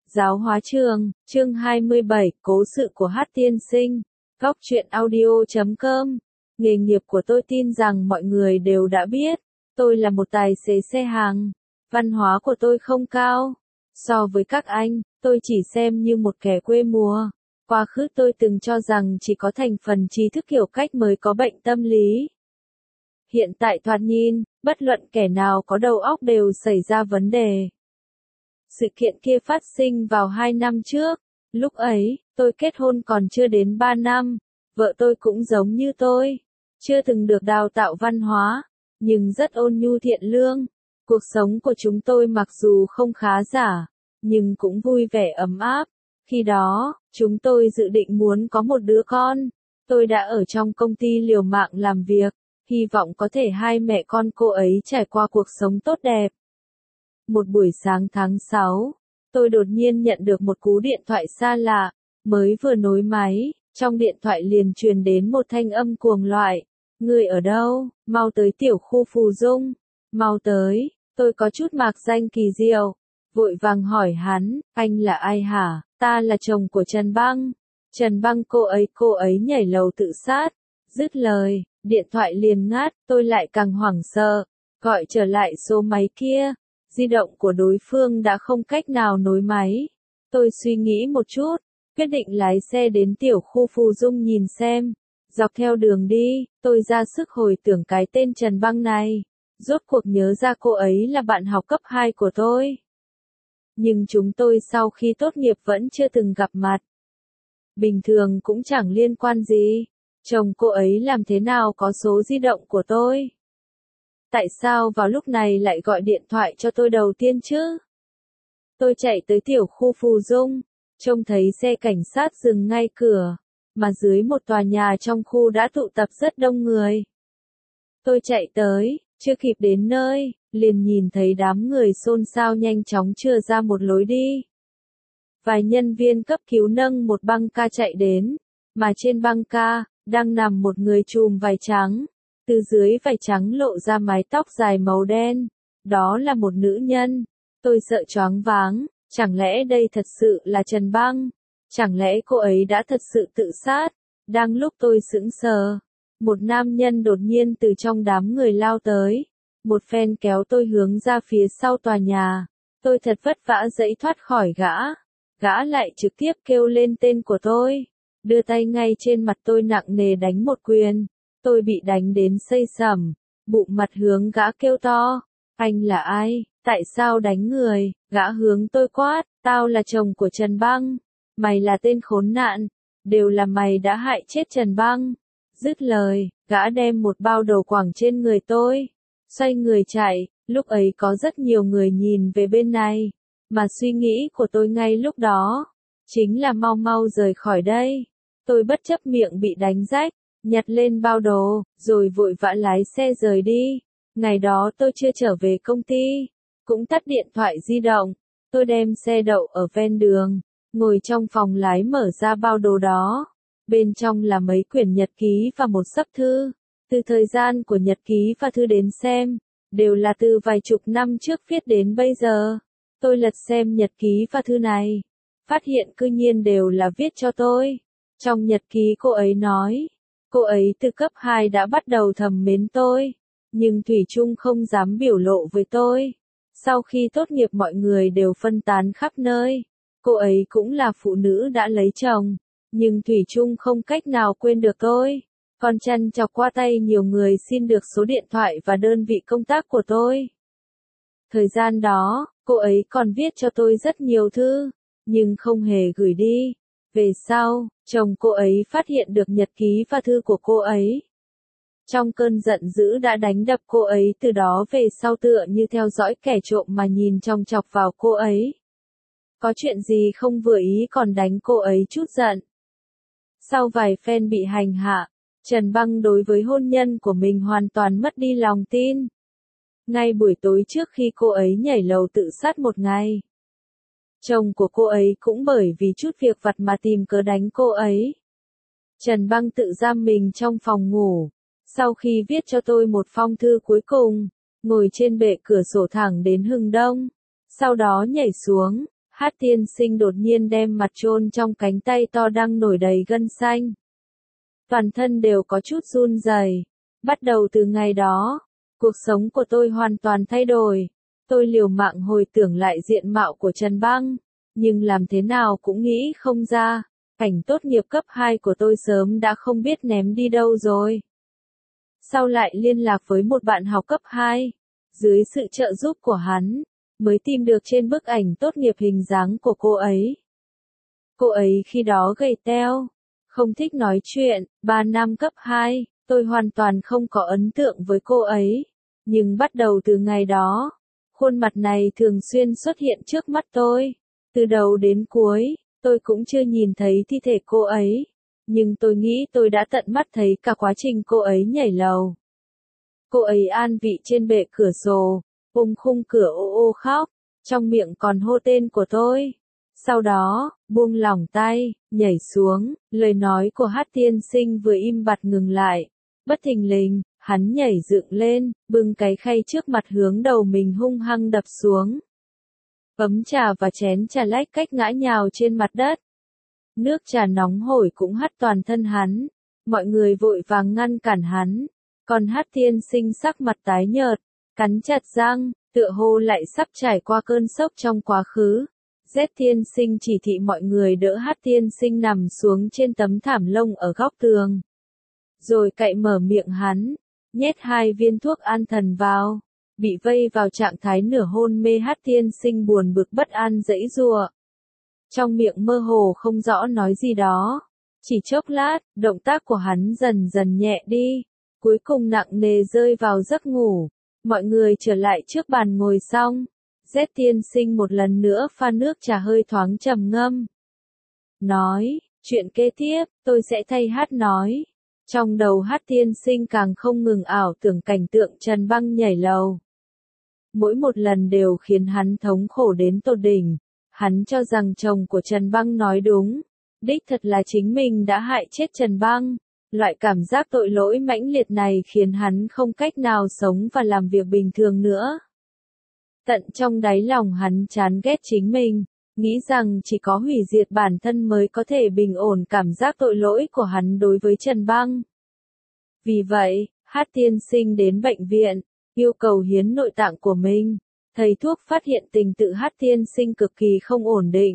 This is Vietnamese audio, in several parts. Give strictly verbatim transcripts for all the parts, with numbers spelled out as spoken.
Giáo hóa trường, chương hai mươi bảy, cố sự của Hát tiên sinh. Góc truyện audio chấm com. Nghề nghiệp của tôi tin rằng mọi người đều đã biết. Tôi là một tài xế xe hàng. Văn hóa của tôi không cao. So với các anh, tôi chỉ xem như một kẻ quê mùa. Quá khứ tôi từng cho rằng chỉ có thành phần trí thức hiểu cách mới có bệnh tâm lý. Hiện tại thoạt nhìn, bất luận kẻ nào có đầu óc đều xảy ra vấn đề. Sự kiện kia phát sinh vào hai năm trước. Lúc ấy, tôi kết hôn còn chưa đến ba năm. Vợ tôi cũng giống như tôi. Chưa từng được đào tạo văn hóa, nhưng rất ôn nhu thiện lương. Cuộc sống của chúng tôi mặc dù không khá giả, nhưng cũng vui vẻ ấm áp. Khi đó, chúng tôi dự định muốn có một đứa con. Tôi đã ở trong công ty liều mạng làm việc, hy vọng có thể hai mẹ con cô ấy trải qua cuộc sống tốt đẹp. Một buổi sáng tháng sáu, tôi đột nhiên nhận được một cú điện thoại xa lạ, mới vừa nối máy, trong điện thoại liền truyền đến một thanh âm cuồng loạn. Người ở đâu? Mau tới tiểu khu Phù Dung. Mau tới, tôi có chút mạc danh kỳ diệu. Vội vàng hỏi hắn, anh là ai hả? Ta là chồng của Trần Băng. Trần Băng cô ấy, cô ấy nhảy lầu tự sát. Dứt lời, điện thoại liền ngắt, tôi lại càng hoảng sợ. Gọi trở lại số máy kia. Di động của đối phương đã không cách nào nối máy. Tôi suy nghĩ một chút, quyết định lái xe đến tiểu khu Phù Dung nhìn xem. Dọc theo đường đi, tôi ra sức hồi tưởng cái tên Trần Băng này. Rốt cuộc nhớ ra cô ấy là bạn học cấp hai của tôi. Nhưng chúng tôi sau khi tốt nghiệp vẫn chưa từng gặp mặt. Bình thường cũng chẳng liên quan gì. Chồng cô ấy làm thế nào có số di động của tôi? Tại sao vào lúc này lại gọi điện thoại cho tôi đầu tiên chứ? Tôi chạy tới tiểu khu Phù Dung, trông thấy xe cảnh sát dừng ngay cửa, mà dưới một tòa nhà trong khu đã tụ tập rất đông người. Tôi chạy tới, chưa kịp đến nơi, liền nhìn thấy đám người xôn xao nhanh chóng chừa ra một lối đi. Vài nhân viên cấp cứu nâng một băng ca chạy đến, mà trên băng ca, đang nằm một người trùm vải trắng. Từ dưới vải trắng lộ ra mái tóc dài màu đen. Đó là một nữ nhân. Tôi sợ choáng váng. Chẳng lẽ đây thật sự là Trần Băng? Chẳng lẽ cô ấy đã thật sự tự sát? Đang lúc tôi sững sờ, một nam nhân đột nhiên từ trong đám người lao tới. Một phen kéo tôi hướng ra phía sau tòa nhà. Tôi thật vất vả giãy thoát khỏi gã. Gã lại trực tiếp kêu lên tên của tôi. Đưa tay ngay trên mặt tôi nặng nề đánh một quyền. Tôi bị đánh đến xây sẩm, bụng mặt hướng gã kêu to. Anh là ai? Tại sao đánh người? Gã hướng tôi quát. Tao là chồng của Trần Băng. Mày là tên khốn nạn. Đều là mày đã hại chết Trần Băng. Dứt lời, gã đem một bao đồ quẳng trên người tôi. Xoay người chạy, lúc ấy có rất nhiều người nhìn về bên này. Mà suy nghĩ của tôi ngay lúc đó, chính là mau mau rời khỏi đây. Tôi bất chấp miệng bị đánh rách. Nhặt lên bao đồ, rồi vội vã lái xe rời đi. Ngày đó tôi chưa trở về công ty, cũng tắt điện thoại di động. Tôi đem xe đậu ở ven đường, ngồi trong phòng lái mở ra bao đồ đó. Bên trong là mấy quyển nhật ký và một xấp thư. Từ thời gian của nhật ký và thư đến xem, đều là từ vài chục năm trước viết đến bây giờ. Tôi lật xem nhật ký và thư này, phát hiện cư nhiên đều là viết cho tôi. Trong nhật ký cô ấy nói, cô ấy từ cấp hai đã bắt đầu thầm mến tôi, nhưng thủy chung không dám biểu lộ với tôi. Sau khi tốt nghiệp mọi người đều phân tán khắp nơi. Cô ấy cũng là phụ nữ đã lấy chồng, nhưng thủy chung không cách nào quên được tôi. Còn chăn chọc qua tay nhiều người xin được số điện thoại và đơn vị công tác của tôi. Thời gian đó, cô ấy còn viết cho tôi rất nhiều thư, nhưng không hề gửi đi. Về sau, chồng cô ấy phát hiện được nhật ký và thư của cô ấy. Trong cơn giận dữ đã đánh đập cô ấy, từ đó về sau tựa như theo dõi kẻ trộm mà nhìn chòng chọc vào cô ấy. Có chuyện gì không vừa ý còn đánh cô ấy chút giận. Sau vài phen bị hành hạ, Trần Băng đối với hôn nhân của mình hoàn toàn mất đi lòng tin. Ngay buổi tối trước khi cô ấy nhảy lầu tự sát một ngày, chồng của cô ấy cũng bởi vì chút việc vặt mà tìm cớ đánh cô ấy. Trần Băng tự giam mình trong phòng ngủ. Sau khi viết cho tôi một phong thư cuối cùng, ngồi trên bệ cửa sổ thẳng đến hừng đông. Sau đó nhảy xuống, Hát tiên sinh đột nhiên đem mặt chôn trong cánh tay to đang nổi đầy gân xanh. Toàn thân đều có chút run rẩy. Bắt đầu từ ngày đó, cuộc sống của tôi hoàn toàn thay đổi. Tôi liều mạng hồi tưởng lại diện mạo của Trần Băng, nhưng làm thế nào cũng nghĩ không ra. Cảnh tốt nghiệp cấp hai của tôi sớm đã không biết ném đi đâu rồi. Sau lại liên lạc với một bạn học cấp hai, dưới sự trợ giúp của hắn, mới tìm được trên bức ảnh tốt nghiệp hình dáng của cô ấy. Cô ấy khi đó gầy teo, không thích nói chuyện, ba năm cấp hai, tôi hoàn toàn không có ấn tượng với cô ấy. Nhưng bắt đầu từ ngày đó, khuôn mặt này thường xuyên xuất hiện trước mắt tôi. Từ đầu đến cuối, tôi cũng chưa nhìn thấy thi thể cô ấy. Nhưng tôi nghĩ tôi đã tận mắt thấy cả quá trình cô ấy nhảy lầu. Cô ấy an vị trên bệ cửa sổ, ôm khung cửa ô ô khóc, trong miệng còn hô tên của tôi. Sau đó, buông lỏng tay, nhảy xuống, lời nói của Hát tiên sinh vừa im bặt ngừng lại. Bất thình lình, hắn nhảy dựng lên, bưng cái khay trước mặt hướng đầu mình hung hăng đập xuống. Ấm trà và chén trà lách cách ngã nhào trên mặt đất. Nước trà nóng hổi cũng hắt toàn thân hắn. Mọi người vội vàng ngăn cản hắn. Còn Hát tiên sinh sắc mặt tái nhợt, cắn chặt răng, tựa hồ lại sắp trải qua cơn sốc trong quá khứ. Z tiên sinh chỉ thị mọi người đỡ Hát tiên sinh nằm xuống trên tấm thảm lông ở góc tường. Rồi cậy mở miệng hắn, nhét hai viên thuốc an thần vào. Bị vây vào trạng thái nửa hôn mê, Hát tiên sinh buồn bực bất an giãy giụa. Trong miệng mơ hồ không rõ nói gì đó. Chỉ chốc lát, động tác của hắn dần dần nhẹ đi. Cuối cùng nặng nề rơi vào giấc ngủ. Mọi người trở lại trước bàn ngồi xong. Z tiên sinh một lần nữa pha nước trà hơi thoáng trầm ngâm. Nói, chuyện kế tiếp, tôi sẽ thay Hát nói. Trong đầu Hát tiên sinh càng không ngừng ảo tưởng cảnh tượng Trần Băng nhảy lầu. Mỗi một lần đều khiến hắn thống khổ đến tột đỉnh. Hắn cho rằng chồng của Trần Băng nói đúng. Đích thật là chính mình đã hại chết Trần Băng. Loại cảm giác tội lỗi mãnh liệt này khiến hắn không cách nào sống và làm việc bình thường nữa. Tận trong đáy lòng hắn chán ghét chính mình, nghĩ rằng chỉ có hủy diệt bản thân mới có thể bình ổn cảm giác tội lỗi của hắn đối với Trần Băng. Vì vậy, Hát tiên sinh đến bệnh viện, yêu cầu hiến nội tạng của mình. Thầy thuốc phát hiện tình tự Hát tiên sinh cực kỳ không ổn định.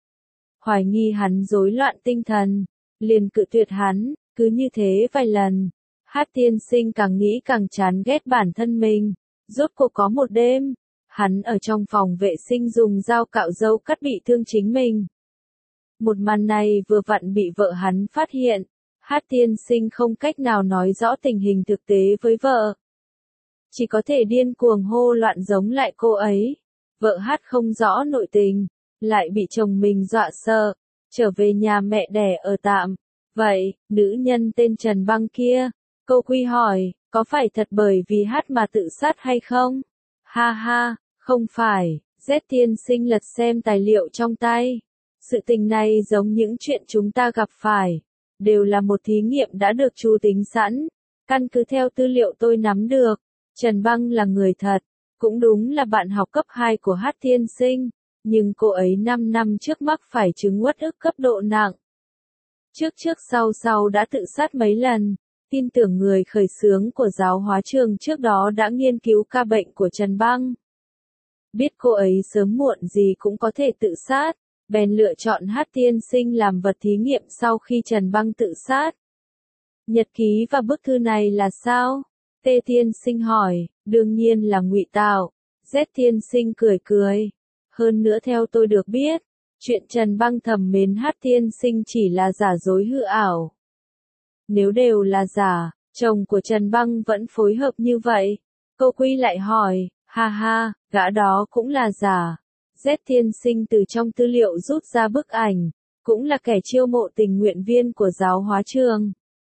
Hoài nghi hắn rối loạn tinh thần, liền cự tuyệt hắn. Cứ như thế vài lần, Hát tiên sinh càng nghĩ càng chán ghét bản thân mình. Rốt cuộc có một đêm, hắn ở trong phòng vệ sinh dùng dao cạo râu cắt bị thương chính mình. Một màn này vừa vặn bị vợ hắn phát hiện. Hát tiên sinh không cách nào nói rõ tình hình thực tế với vợ. Chỉ có thể điên cuồng hô loạn giống lại cô ấy. Vợ Hát không rõ nội tình, lại bị chồng mình dọa sợ, trở về nhà mẹ đẻ ở tạm. Vậy, nữ nhân tên Trần Băng kia, câu Quy hỏi, có phải thật bởi vì Hát mà tự sát hay không? Ha ha, không phải. Z tiên sinh lật xem tài liệu trong tay. Sự tình này giống những chuyện chúng ta gặp phải. Đều là một thí nghiệm đã được chu tính sẵn. Căn cứ theo tư liệu tôi nắm được, Trần Băng là người thật. Cũng đúng là bạn học cấp hai của Hát tiên sinh. Nhưng cô ấy năm năm trước mắc phải chứng uất ức cấp độ nặng. Trước trước sau sau đã tự sát mấy lần, tin tưởng người khởi xướng của giáo hóa trường trước đó đã nghiên cứu ca bệnh của Trần Băng. Biết cô ấy sớm muộn gì cũng có thể tự sát, bèn lựa chọn Hát tiên sinh làm vật thí nghiệm sau khi Trần Băng tự sát. Nhật ký và bức thư này là sao? T tiên sinh hỏi, đương nhiên là ngụy tạo. Z tiên sinh cười cười. Hơn nữa theo tôi được biết, chuyện Trần Băng thầm mến Hát tiên sinh chỉ là giả dối hư ảo. Nếu đều là giả, chồng của Trần Băng vẫn phối hợp như vậy. Câu Quy lại hỏi, ha ha, gã đó cũng là giả. Z tiên sinh từ trong tư liệu rút ra bức ảnh, cũng là kẻ chiêu mộ tình nguyện viên của giáo hóa trường.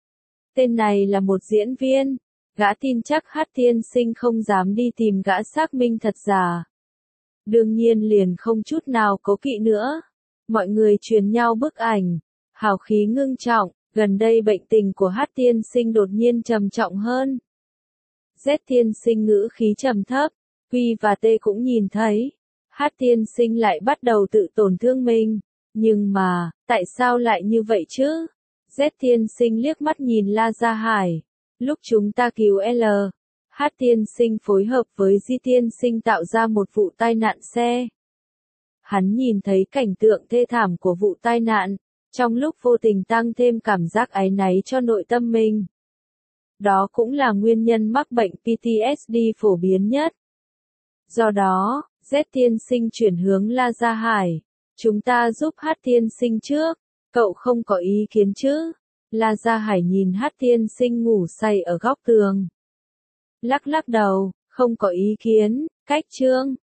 Tên này là một diễn viên, gã tin chắc Hát tiên sinh không dám đi tìm gã xác minh thật giả. Đương nhiên liền không chút nào cố kỵ nữa. Mọi người truyền nhau bức ảnh, hào khí ngưng trọng, gần đây bệnh tình của Hát tiên sinh đột nhiên trầm trọng hơn. Z tiên sinh ngữ khí trầm thấp, Quy và T cũng nhìn thấy. Hát tiên sinh lại bắt đầu tự tổn thương mình. Nhưng mà, tại sao lại như vậy chứ? Z tiên sinh liếc mắt nhìn La Gia Hải. Lúc chúng ta cứu L, Hát tiên sinh phối hợp với Di tiên sinh tạo ra một vụ tai nạn xe. Hắn nhìn thấy cảnh tượng thê thảm của vụ tai nạn, trong lúc vô tình tăng thêm cảm giác áy náy cho nội tâm mình. Đó cũng là nguyên nhân mắc bệnh pê tê ét đê phổ biến nhất. Do đó, Z tiên sinh chuyển hướng La Gia Hải. Chúng ta giúp Hát tiên sinh trước, cậu không có ý kiến chứ? La Gia Hải nhìn Hát tiên sinh ngủ say ở góc tường. Lắc lắc đầu, không có ý kiến, cách chương.